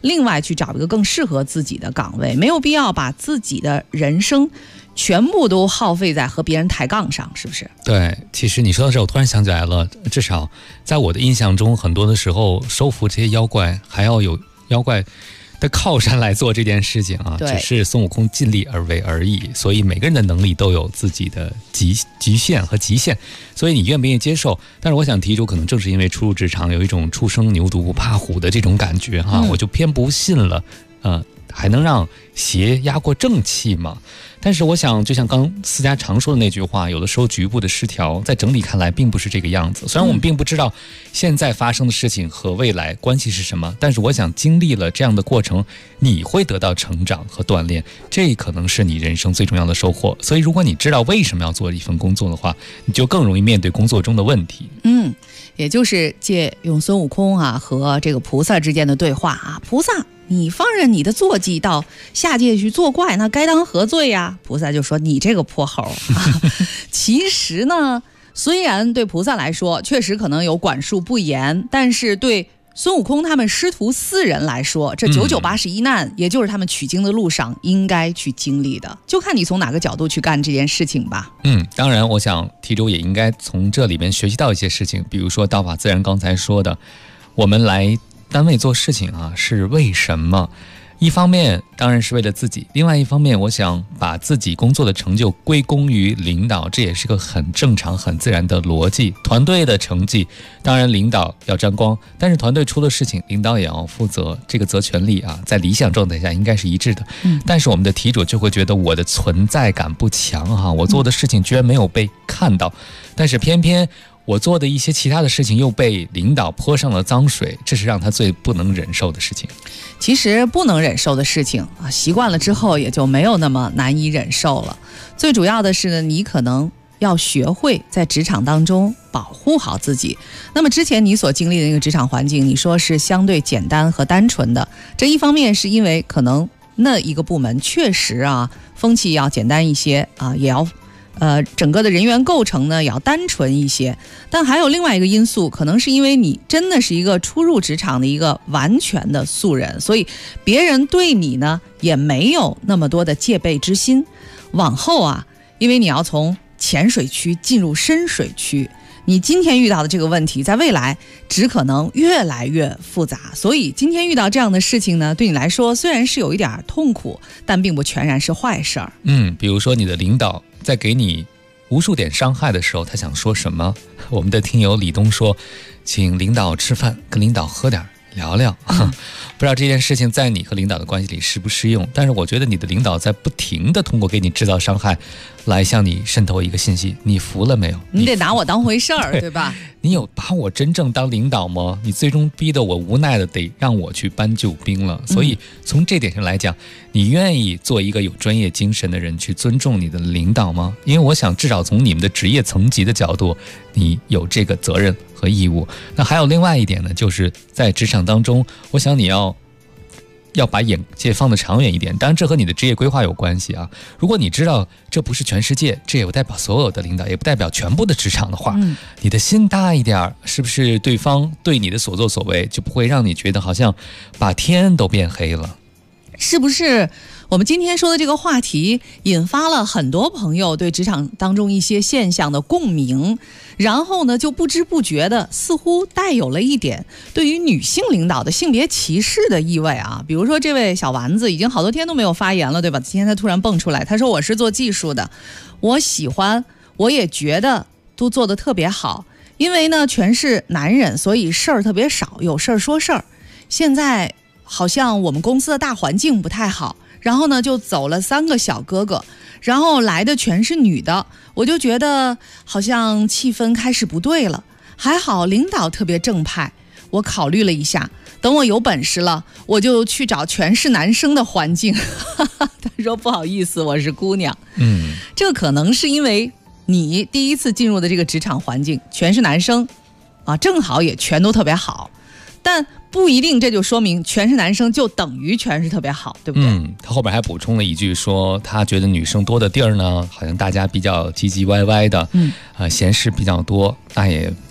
另外去找一个更适合自己的岗位，没有必要把自己的人生全部都耗费在和别人抬杠上，是不是？ 对，其实你说到这，我突然想起来了，至少在我的印象中，很多的时候收服这些妖怪，还要有妖怪的靠山来做这件事情啊，只是孙悟空尽力而为而已。所以每个人的能力都有自己的局限和极限，所以你愿不愿意接受？但是我想提出，可能正是因为初入职场有一种初生牛犊不怕虎的这种感觉哈，我就偏不信了，还能让邪压过正气吗？但是我想，就像刚思佳常说的那句话，有的时候局部的失调在整体看来并不是这个样子。虽然我们并不知道现在发生的事情和未来关系是什么，但是我想经历了这样的过程，你会得到成长和锻炼，这可能是你人生最重要的收获。所以如果你知道为什么要做一份工作的话，你就更容易面对工作中的问题。 也就是借用孙悟空和这个菩萨之间的对话菩萨，你放任你的坐骑到下界去作怪，那该当何罪呀？菩萨就说你这个泼猴其实呢，虽然对菩萨来说确实可能有管束不严，但是对孙悟空他们师徒4人来说，这9981难也就是他们取经的路上应该去经历的，就看你从哪个角度去干这件事情吧。 当然我想题主也应该从这里面学习到一些事情，比如说道法自然刚才说的，我们来单位做事情是为什么？一方面当然是为了自己，另外一方面我想把自己工作的成就归功于领导，这也是个很正常很自然的逻辑。团队的成绩当然领导要沾光，但是团队出了事情领导也要负责，这个责权利在理想状态下应该是一致的。但是我们的题主就会觉得我的存在感不强我做的事情居然没有被看到，但是偏偏我做的一些其他的事情又被领导泼上了脏水，这是让他最不能忍受的事情。 其实不能忍受的事情习惯了之后也就没有那么难以忍受了。最主要的是呢，你可能要学会在职场当中保护好自己。那么之前你所经历的那个职场环境，你说是相对简单和单纯的，这一方面是因为可能那一个部门确实风气要简单一些也要整个的人员构成呢也要单纯一些。但还有另外一个因素，可能是因为你真的是一个初入职场的一个完全的素人，所以别人对你呢也没有那么多的戒备之心。往后因为你要从浅水区进入深水区，你今天遇到的这个问题在未来只可能越来越复杂，所以今天遇到这样的事情呢，对你来说虽然是有一点痛苦，但并不全然是坏事儿。 比如说你的领导在给你无数点伤害的时候，他想说什么？我们的听友李东说，请领导吃饭，跟领导喝点聊聊。不知道这件事情在你和领导的关系里适不适用，但是我觉得你的领导在不停地通过给你制造伤害来向你渗透一个信息，你服了没有？ 你得拿我当回事儿，对吧？ 你有把我真正当领导吗？你最终逼得我无奈的得让我去搬救兵了。所以从这点上来讲，你愿意做一个有专业精神的人，去尊重你的领导吗？因为我想至少从你们的职业层级的角度，你有这个责任和义务。那还有另外一点呢，就是在职场当中，我想你要把眼界放得长远一点，当然这和你的职业规划有关系如果你知道这不是全世界，这也不代表所有的领导，也不代表全部的职场的话，你的心大一点，是不是对方对你的所作所为就不会让你觉得好像把天都变黑了？ 是不是我们今天说的这个话题引发了很多朋友对职场当中一些现象的共鸣，然后呢就不知不觉的似乎带有了一点对于女性领导的性别歧视的意味比如说这位小丸子已经好多天都没有发言了，对吧？今天他突然蹦出来，他说我是做技术的，我喜欢，我也觉得都做得特别好，因为呢全是男人，所以事儿特别少，有事儿说事儿。现在好像我们公司的大环境不太好，然后呢就走了3个小哥哥，然后来的全是女的，我就觉得好像气氛开始不对了。还好领导特别正派，我考虑了一下，等我有本事了我就去找全是男生的环境。他说不好意思，我是姑娘。这可能是因为你第一次进入的这个职场环境全是男生正好也全都特别好，但不一定这就说明全是男生就等于全是特别好，对不对？ 他后边还补充了一句说，他觉得女生多的地儿呢，好像大家比较唧唧歪歪的，闲事比较多，那也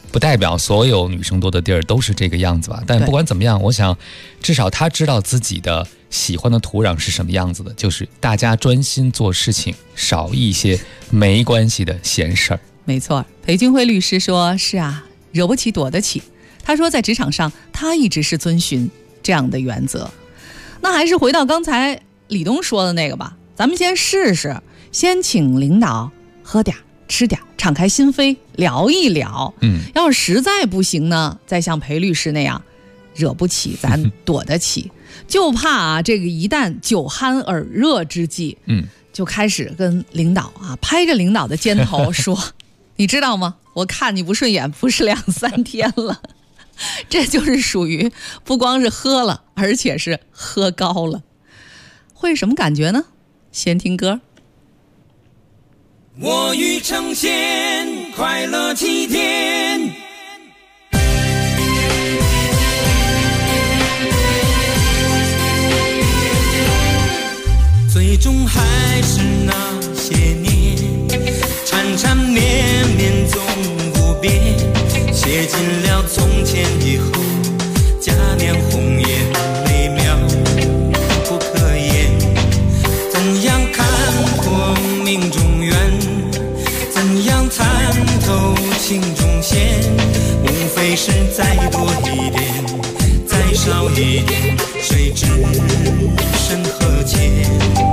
不代表所有女生多的地儿都是这个样子吧。但不管怎么样，我想至少她知道自己的喜欢的土壤是什么样子的，就是大家专心做事情，少一些没关系的闲事儿。 没错，裴军辉律师说，是啊，惹不起躲得起。他说在职场上他一直是遵循这样的原则。那还是回到刚才李东说的那个吧，咱们先试试，先请领导喝点吃点，敞开心扉聊一聊。要是实在不行呢，再像裴律师那样，惹不起咱躲得起。就怕啊，这个一旦酒酣耳热之际，就开始跟领导啊拍着领导的肩头说你知道吗，我看你不顺眼不是2、3天了。这就是属于不光是喝了，而且是喝高了。会是什么感觉呢？先听歌。 我欲呈现快乐7天，最终还是那些年，缠缠绵绵总不变，写尽了从前以后，嘉年红颜美妙不可言。怎样看破命中缘，怎样参透情中线，无非是再多一点，再少一点，谁知身何浅。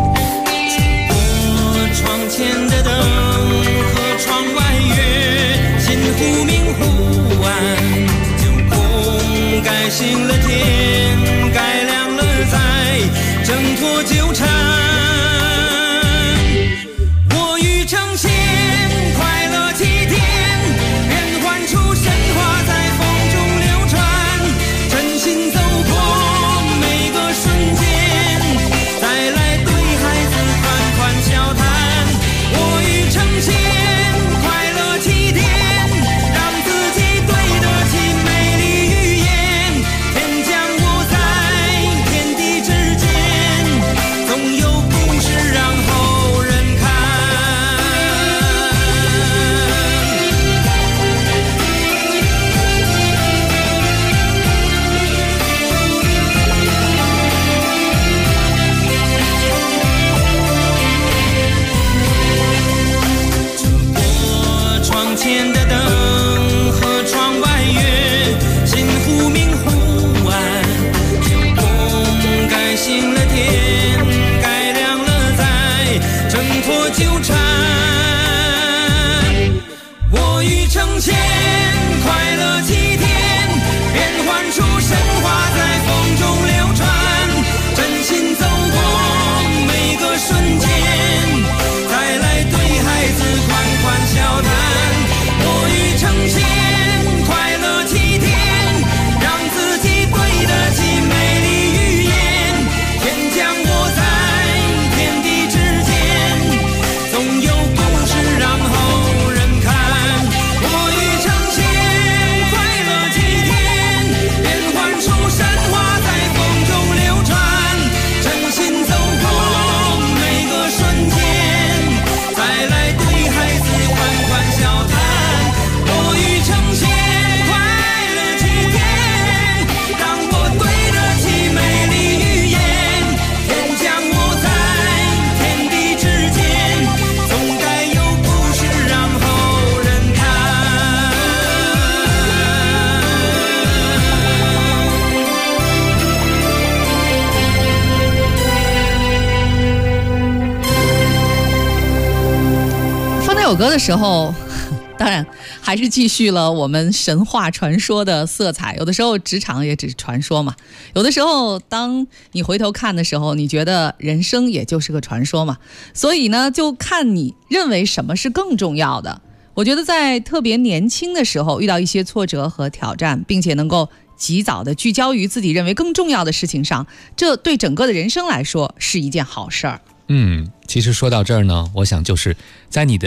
窗前的灯和窗外月，心忽明忽暗，就空改醒了天，改亮了在挣脱纠缠。我欲呈现快乐7天，变换出神话在风中流传，真心走过每个瞬间，再来对孩子款款笑谈。呈现快乐7天，让自己对得起美丽语言，天将握在天地之间，总有故事让后人看。窗前的灯和窗外月，心忽明忽暗，就空改醒了天，改亮了在挣脱纠缠。我欲呈现快乐7天，变换出神话在风中流传，真心走过每个瞬间，再来对孩子款款笑谈。我欲呈现快乐7天，让自己对得起美丽语言，天将握在天地之间，总有故事让后人看。我欲呈现快乐7天，变换出神话在风中流传，真心走过每个瞬间，再来对孩子款款笑谈。我欲呈现快乐7天，让我对得起美丽语言，天将握在天地之间，总该有故事让后人看。 放这首歌的时候，当然还是继续了我们神话传说的色彩。有的时候职场也只是传说嘛，有的时候当你回头看的时候，你觉得人生也就是个传说嘛。所以呢，就看你认为什么是更重要的。我觉得在特别年轻的时候遇到一些挫折和挑战，并且能够及早的聚焦于自己认为更重要的事情上，这对整个的人生来说是一件好事儿。 其实说到这儿呢，我想就是在你的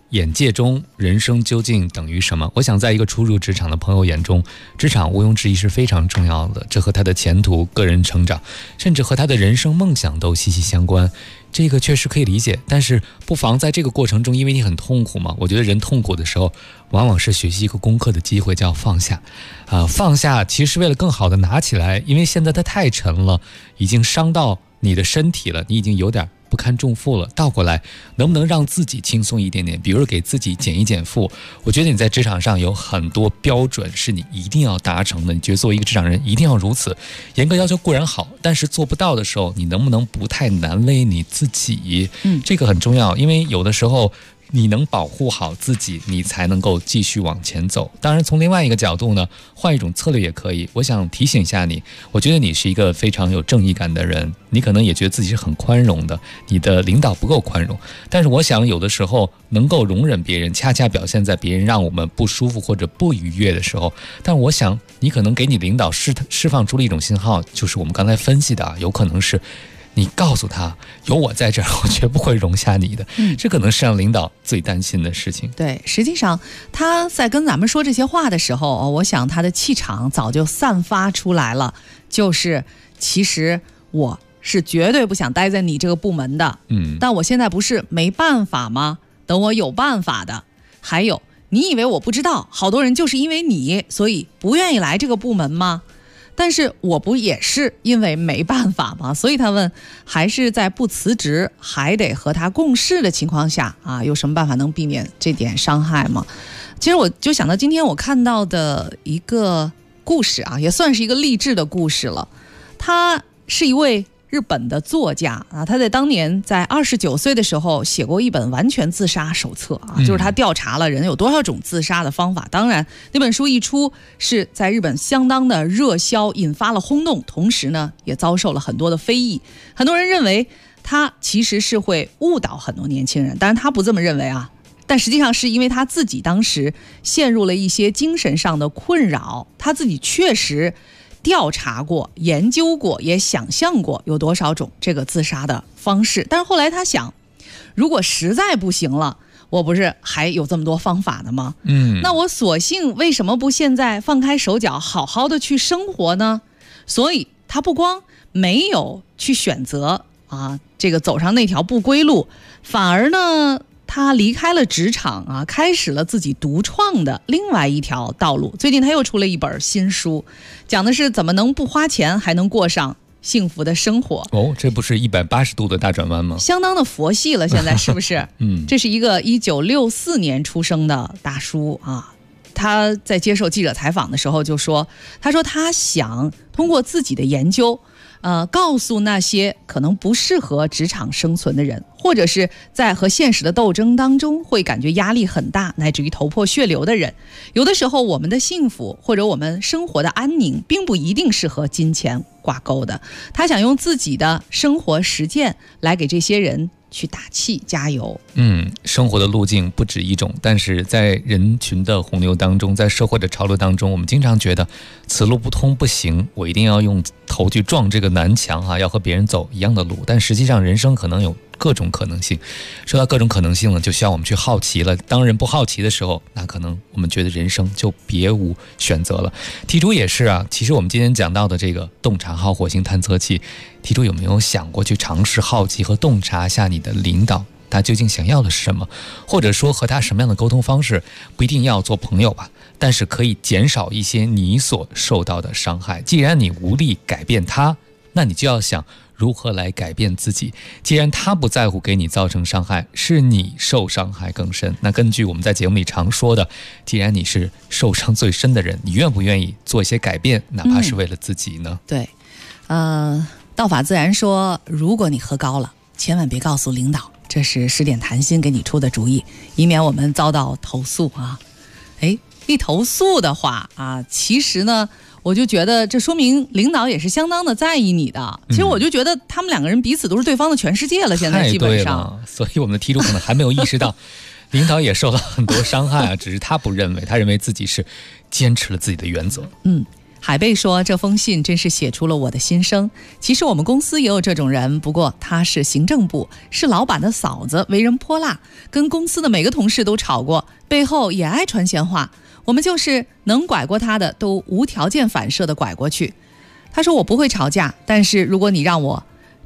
眼界中人生究竟等于什么？我想在一个初入职场的朋友眼中，职场毋庸置疑是非常重要的，这和他的前途、个人成长，甚至和他的人生梦想都息息相关。这个确实可以理解，但是不妨在这个过程中，因为你很痛苦嘛，我觉得人痛苦的时候往往是学习一个功课的机会，叫放下。放下其实是为了更好的拿起来，因为现在它太沉了，已经伤到你的身体了，你已经有点不堪重负了。倒过来能不能让自己轻松一点点，比如给自己减一减负。我觉得你在职场上有很多标准是你一定要达成的，你觉得作为一个职场人一定要如此，严格要求固然好，但是做不到的时候，你能不能不太难为你自己？这个很重要，因为有的时候你能保护好自己，你才能够继续往前走。当然从另外一个角度呢，换一种策略也可以。我想提醒一下你，我觉得你是一个非常有正义感的人，你可能也觉得自己是很宽容的，你的领导不够宽容，但是我想有的时候能够容忍别人，恰恰表现在别人让我们不舒服或者不愉悦的时候。但我想你可能给你领导释放出了一种信号，就是我们刚才分析的，有可能是你告诉他有我在这儿，我绝不会容下你的。这可能是让领导最担心的事情。 对，实际上他在跟咱们说这些话的时候，我想他的气场早就散发出来了，就是其实我是绝对不想待在你这个部门的，但我现在不是没办法吗？等我有办法的。还有，你以为我不知道，好多人就是因为你，所以不愿意来这个部门吗？但是我不也是因为没办法吗？所以他问，还是在不辞职还得和他共事的情况下啊，有什么办法能避免这点伤害吗？其实我就想到今天我看到的一个故事啊，也算是一个励志的故事了。他是一位日本的作家啊，他在当年在29岁的时候写过一本完全自杀手册啊，就是他调查了人有多少种自杀的方法。当然那本书一出是在日本相当的热销，引发了轰动，同时呢也遭受了很多的非议。很多人认为他其实是会误导很多年轻人，当然他不这么认为啊，但实际上是因为他自己当时陷入了一些精神上的困扰，他自己确实调查过、研究过，也想象过有多少种这个自杀的方式。但是后来他想，如果实在不行了，我不是还有这么多方法的吗？那我索性为什么不现在放开手脚，好好的去生活呢？所以他不光没有去选择这个走上那条不归路，反而呢他离开了职场啊，开始了自己独创的另外一条道路。最近他又出了一本新书，讲的是怎么能不花钱还能过上幸福的生活。 这不是180度的大转弯吗？ 相当的佛系了，现在是不是？这是一个1964年出生的大叔啊。他在接受记者采访的时候就说，他说他想通过自己的研究告诉那些可能不适合职场生存的人，或者是在和现实的斗争当中会感觉压力很大，乃至于头破血流的人，有的时候我们的幸福或者我们生活的安宁并不一定是和金钱挂钩的。他想用自己的生活实践来给这些人去打气加油。 生活的路径不止一种，但是在人群的洪流当中，在社会的潮流当中，我们经常觉得此路不通不行，我一定要用头去撞这个南墙要和别人走一样的路。但实际上人生可能有各种可能性，说到各种可能性呢，就需要我们去好奇了。当人不好奇的时候，那可能我们觉得人生就别无选择了。题主也是啊，其实我们今天讲到的这个洞察号火星探测器，题主有没有想过去尝试好奇和洞察下你的领导他究竟想要的是什么，或者说和他什么样的沟通方式？不一定要做朋友吧，但是可以减少一些你所受到的伤害。既然你无力改变他，那你就要想如何来改变自己。既然他不在乎给你造成伤害，是你受伤害更深。那根据我们在节目里常说的，既然你是受伤最深的人，你愿不愿意做一些改变，哪怕是为了自己呢？ 对，道法自然说，如果你喝高了，千万别告诉领导，这是10点谈心给你出的主意，以免我们遭到投诉啊。一投诉的话其实呢我就觉得这说明领导也是相当的在意你的。其实我就觉得他们两个人彼此都是对方的全世界了，现在基本上。 所以我们的题主可能还没有意识到领导也受了很多伤害只是他不认为，他认为自己是坚持了自己的原则。 海贝说，这封信真是写出了我的心声。其实我们公司也有这种人，不过他是行政部，是老板的嫂子，为人泼辣，跟公司的每个同事都吵过，背后也爱传闲话。我们就是能拐过他的都无条件反射的拐过去。他说我不会吵架，但是如果你让我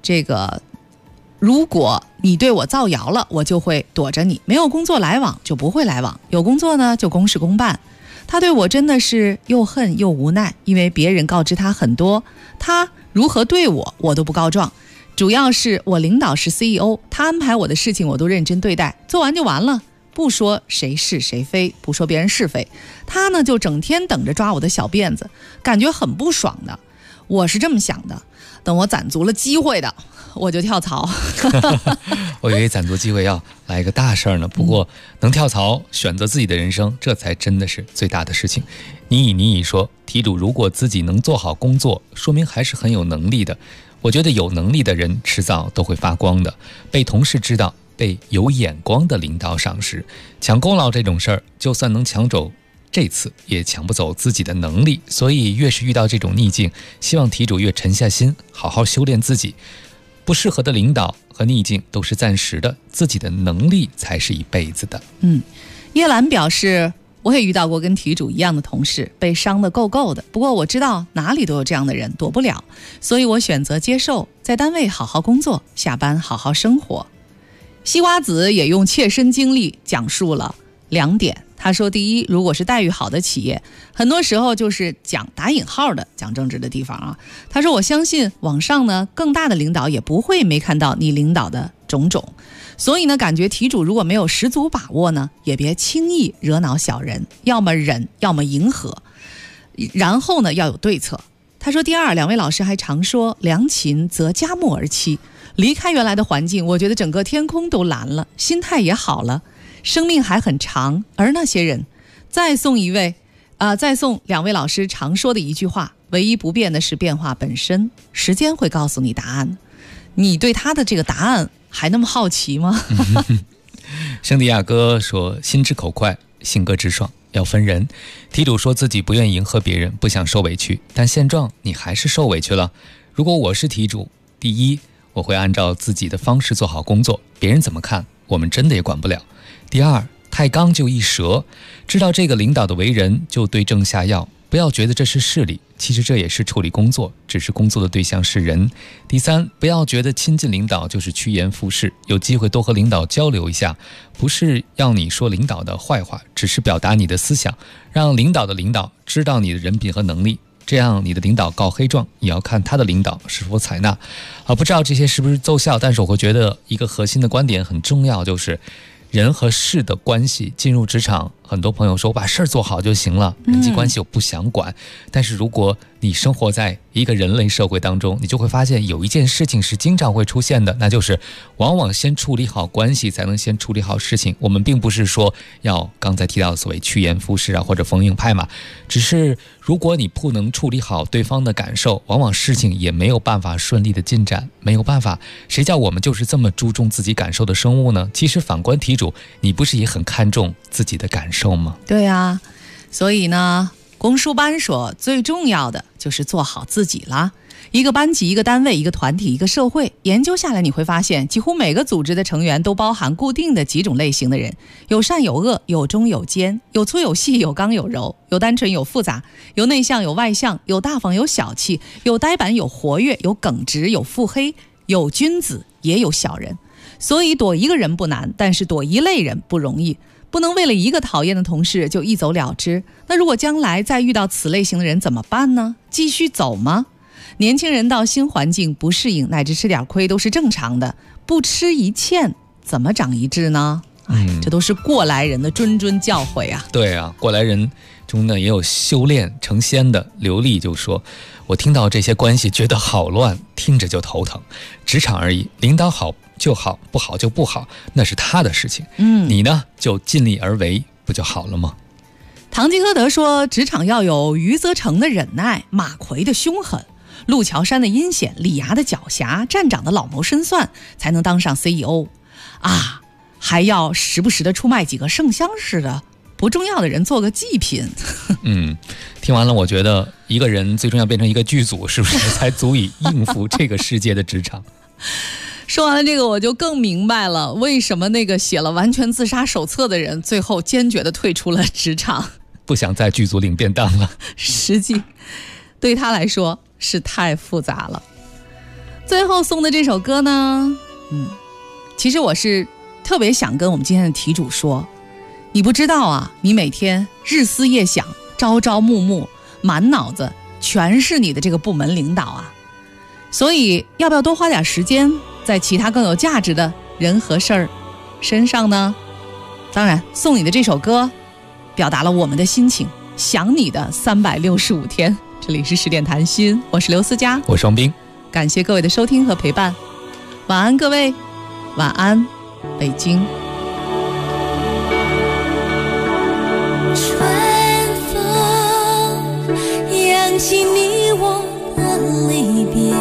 如果你对我造谣了，我就会躲着你，没有工作来往就不会来往，有工作呢就公事公办。他对我真的是又恨又无奈，因为别人告知他很多，他如何对我都不告状。主要是我领导是 CEO， 他安排我的事情我都认真对待，做完就完了，不说谁是谁非，不说别人是非。他呢就整天等着抓我的小辫子，感觉很不爽的。我是这么想的，等我攒足了机会的，我就跳槽。 我以为攒足机会要来一个大事儿呢，不过能跳槽选择自己的人生，这才真的是最大的事情。你以说，题主如果自己能做好工作，说明还是很有能力的。我觉得有能力的人迟早都会发光的，被同事知道，被有眼光的领导赏识。抢功劳这种事儿，就算能抢走这次也抢不走自己的能力，所以越是遇到这种逆境，希望题主越沉下心，好好修炼自己。不适合的领导和逆境都是暂时的，自己的能力才是一辈子的。 叶兰表示，我也遇到过跟题主一样的同事，被伤得够够的，不过我知道哪里都有这样的人，躲不了，所以我选择接受，在单位好好工作，下班好好生活。西瓜子也用切身经历讲述了2点。他说，第一，如果是待遇好的企业，很多时候就是讲打引号的讲政治的地方啊。他说，我相信网上呢更大的领导也不会没看到你领导的种种，所以呢感觉题主如果没有十足把握呢，也别轻易惹恼小人，要么忍，要么迎合，然后呢要有对策。他说，第二，2位老师还常说良禽择佳木而栖，离开原来的环境，我觉得整个天空都蓝了，心态也好了，生命还很长。而那些人，再送2位老师常说的一句话，唯一不变的是变化本身，时间会告诉你答案。你对他的这个答案还那么好奇吗？ 圣地亚哥说，心直口快，性格直爽，要分人。题主说自己不愿意迎合别人，不想受委屈，但现状你还是受委屈了。如果我是题主，第一，我会按照自己的方式做好工作，别人怎么看我们真的也管不了。第二，太刚就一折，知道这个领导的为人就对症下药，不要觉得这是势力，其实这也是处理工作，只是工作的对象是人。第三，不要觉得亲近领导就是趋炎附势，有机会多和领导交流一下，不是要你说领导的坏话，只是表达你的思想，让领导的领导知道你的人品和能力，这样你的领导告黑状也要看他的领导是否采纳。不知道这些是不是奏效，但是我会觉得一个核心的观点很重要，就是人和事的关系。进入职场，很多朋友说我把事儿做好就行了，人际关系我不想管。但是如果你生活在一个人类社会当中，你就会发现有一件事情是经常会出现的，那就是往往先处理好关系才能先处理好事情。我们并不是说要刚才提到的所谓趋炎附势或者逢迎拍马，只是如果你不能处理好对方的感受，往往事情也没有办法顺利的进展，没有办法。谁叫我们就是这么注重自己感受的生物呢？其实反观题主，你不是也很看重自己的感受吗？ 对啊，所以呢公输班说，最重要的就是做好自己啦。一个班级，一个单位，一个团体，一个社会，研究下来你会发现，几乎每个组织的成员都包含固定的几种类型的人，有善有恶，有忠有奸，有粗有细，有刚有柔，有单纯有复杂，有内向有外向，有大方有小气，有呆板有活跃，有耿直有腹黑，有君子也有小人。所以躲一个人不难，但是躲一类人不容易。不能为了一个讨厌的同事就一走了之，那如果将来再遇到此类型的人怎么办呢？继续走吗？年轻人到新环境不适应乃至吃点亏都是正常的，不吃一堑怎么长一智呢？这都是过来人的谆谆教诲啊。 对啊，过来人中呢也有修炼成仙的。刘丽就说，我听到这些关系觉得好乱，听着就头疼。职场而已，领导好就好，不好就不好，那是他的事情。你呢就尽力而为不就好了吗？ 堂吉诃德说，职场要有余则成的忍耐，马夔的凶狠，路桥山的阴险，李涯的狡黠，站长的老谋深算，才能当上 CEO 啊！还要时不时的出卖几个圣香似的不重要的人做个祭品。 听完了，我觉得一一个人最终要变成一个剧组，是不是才足以应付这个世界的职场？ 说完了这个，我就更明白了为什么那个写了完全自杀手册的人最后坚决地退出了职场， 不想在剧组领便当了。 实际对他来说是太复杂了。最后送的这首歌呢，其实我是特别想跟我们今天的题主说，你不知道啊，你每天日思夜想，朝朝暮暮，满脑子全是你的这个部门领导啊，所以要不要多花点时间在其他更有价值的人和事儿身上呢？当然，送你的这首歌表达了我们的心情，想你的365天。这里是10点谈心，我是刘思佳， 我是王斌， 感谢各位的收听和陪伴，晚安各位，晚安北京。 春风扬起你我的离别，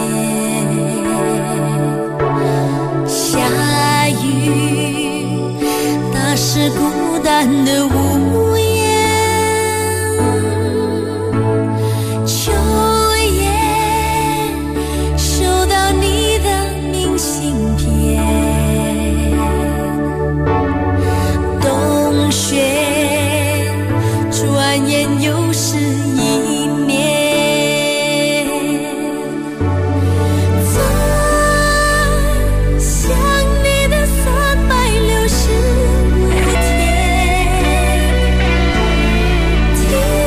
下雨打湿孤单的屋檐，秋叶收到你的明信片，冬雪转眼又是一年，在想你的365天，听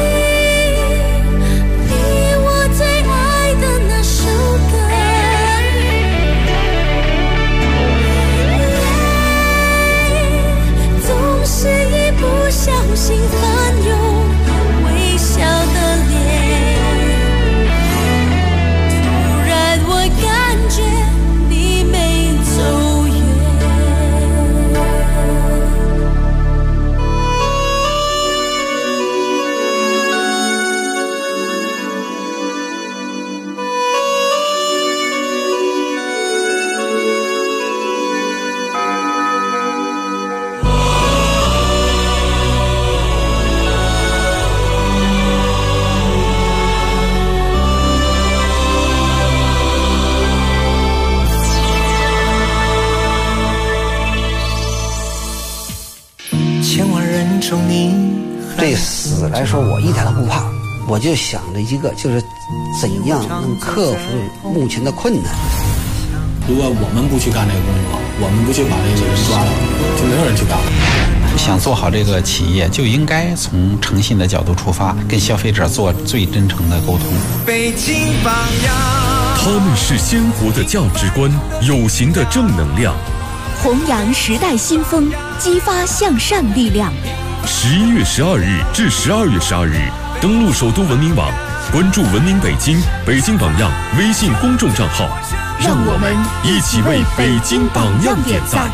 你我最爱的那首歌，泪总是一不小心翻涌微笑的脸，突然我感觉你没走远。 千万人中你对死来说我一点都不怕，我就想着一个，就是怎样能克服目前的困难。 如果我们不去干这个工作，我们不去把这个人抓到，就没有人去干了。 想做好这个企业，就应该从诚信的角度出发，跟消费者做最真诚的沟通。 北京榜样， 他们是鲜活的价值观，有形的正能量， 弘扬时代新风，激发向善力量。 11月12日至12月12日，登录首都文明网，关注文明北京、北京榜样微信公众账号， 让我们一起为北京榜样点赞。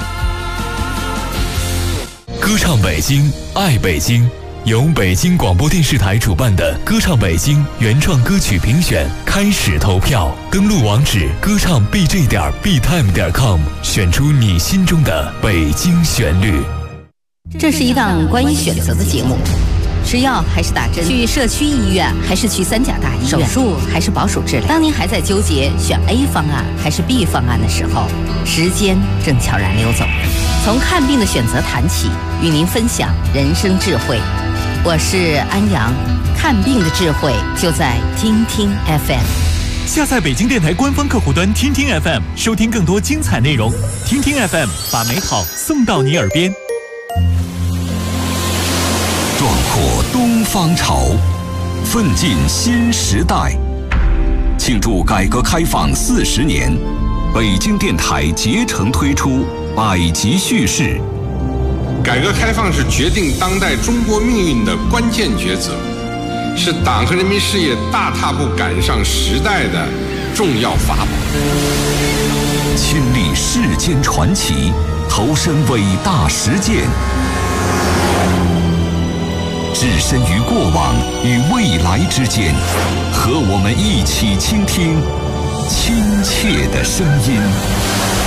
歌唱北京，爱北京，由北京广播电视台主办的歌唱北京原创歌曲评选开始投票，登录网址歌唱 bj.btime.com， 选出你心中的北京旋律。 这是一档关于选择的节目，吃药还是打针，去社区医院还是去3甲大医院，手术还是保守治疗。当您还在纠结选 A 方案还是 B 方案的时候，时间正悄然溜走。从看病的选择谈起，与您分享人生智慧。我是安阳，看病的智慧就在听听 FM。 下载北京电台官方客户端听听 FM， 收听更多精彩内容。听听 FM， 把美好送到你耳边。 壮阔东方潮，奋进新时代。庆祝改革开放40年，北京电台竭诚推出百集叙事。 改革开放是决定当代中国命运的关键抉择，是党和人民事业大踏步赶上时代的重要法宝。 亲历世间传奇，投身伟大实践，置身于过往与未来之间，和我们一起倾听亲切的声音。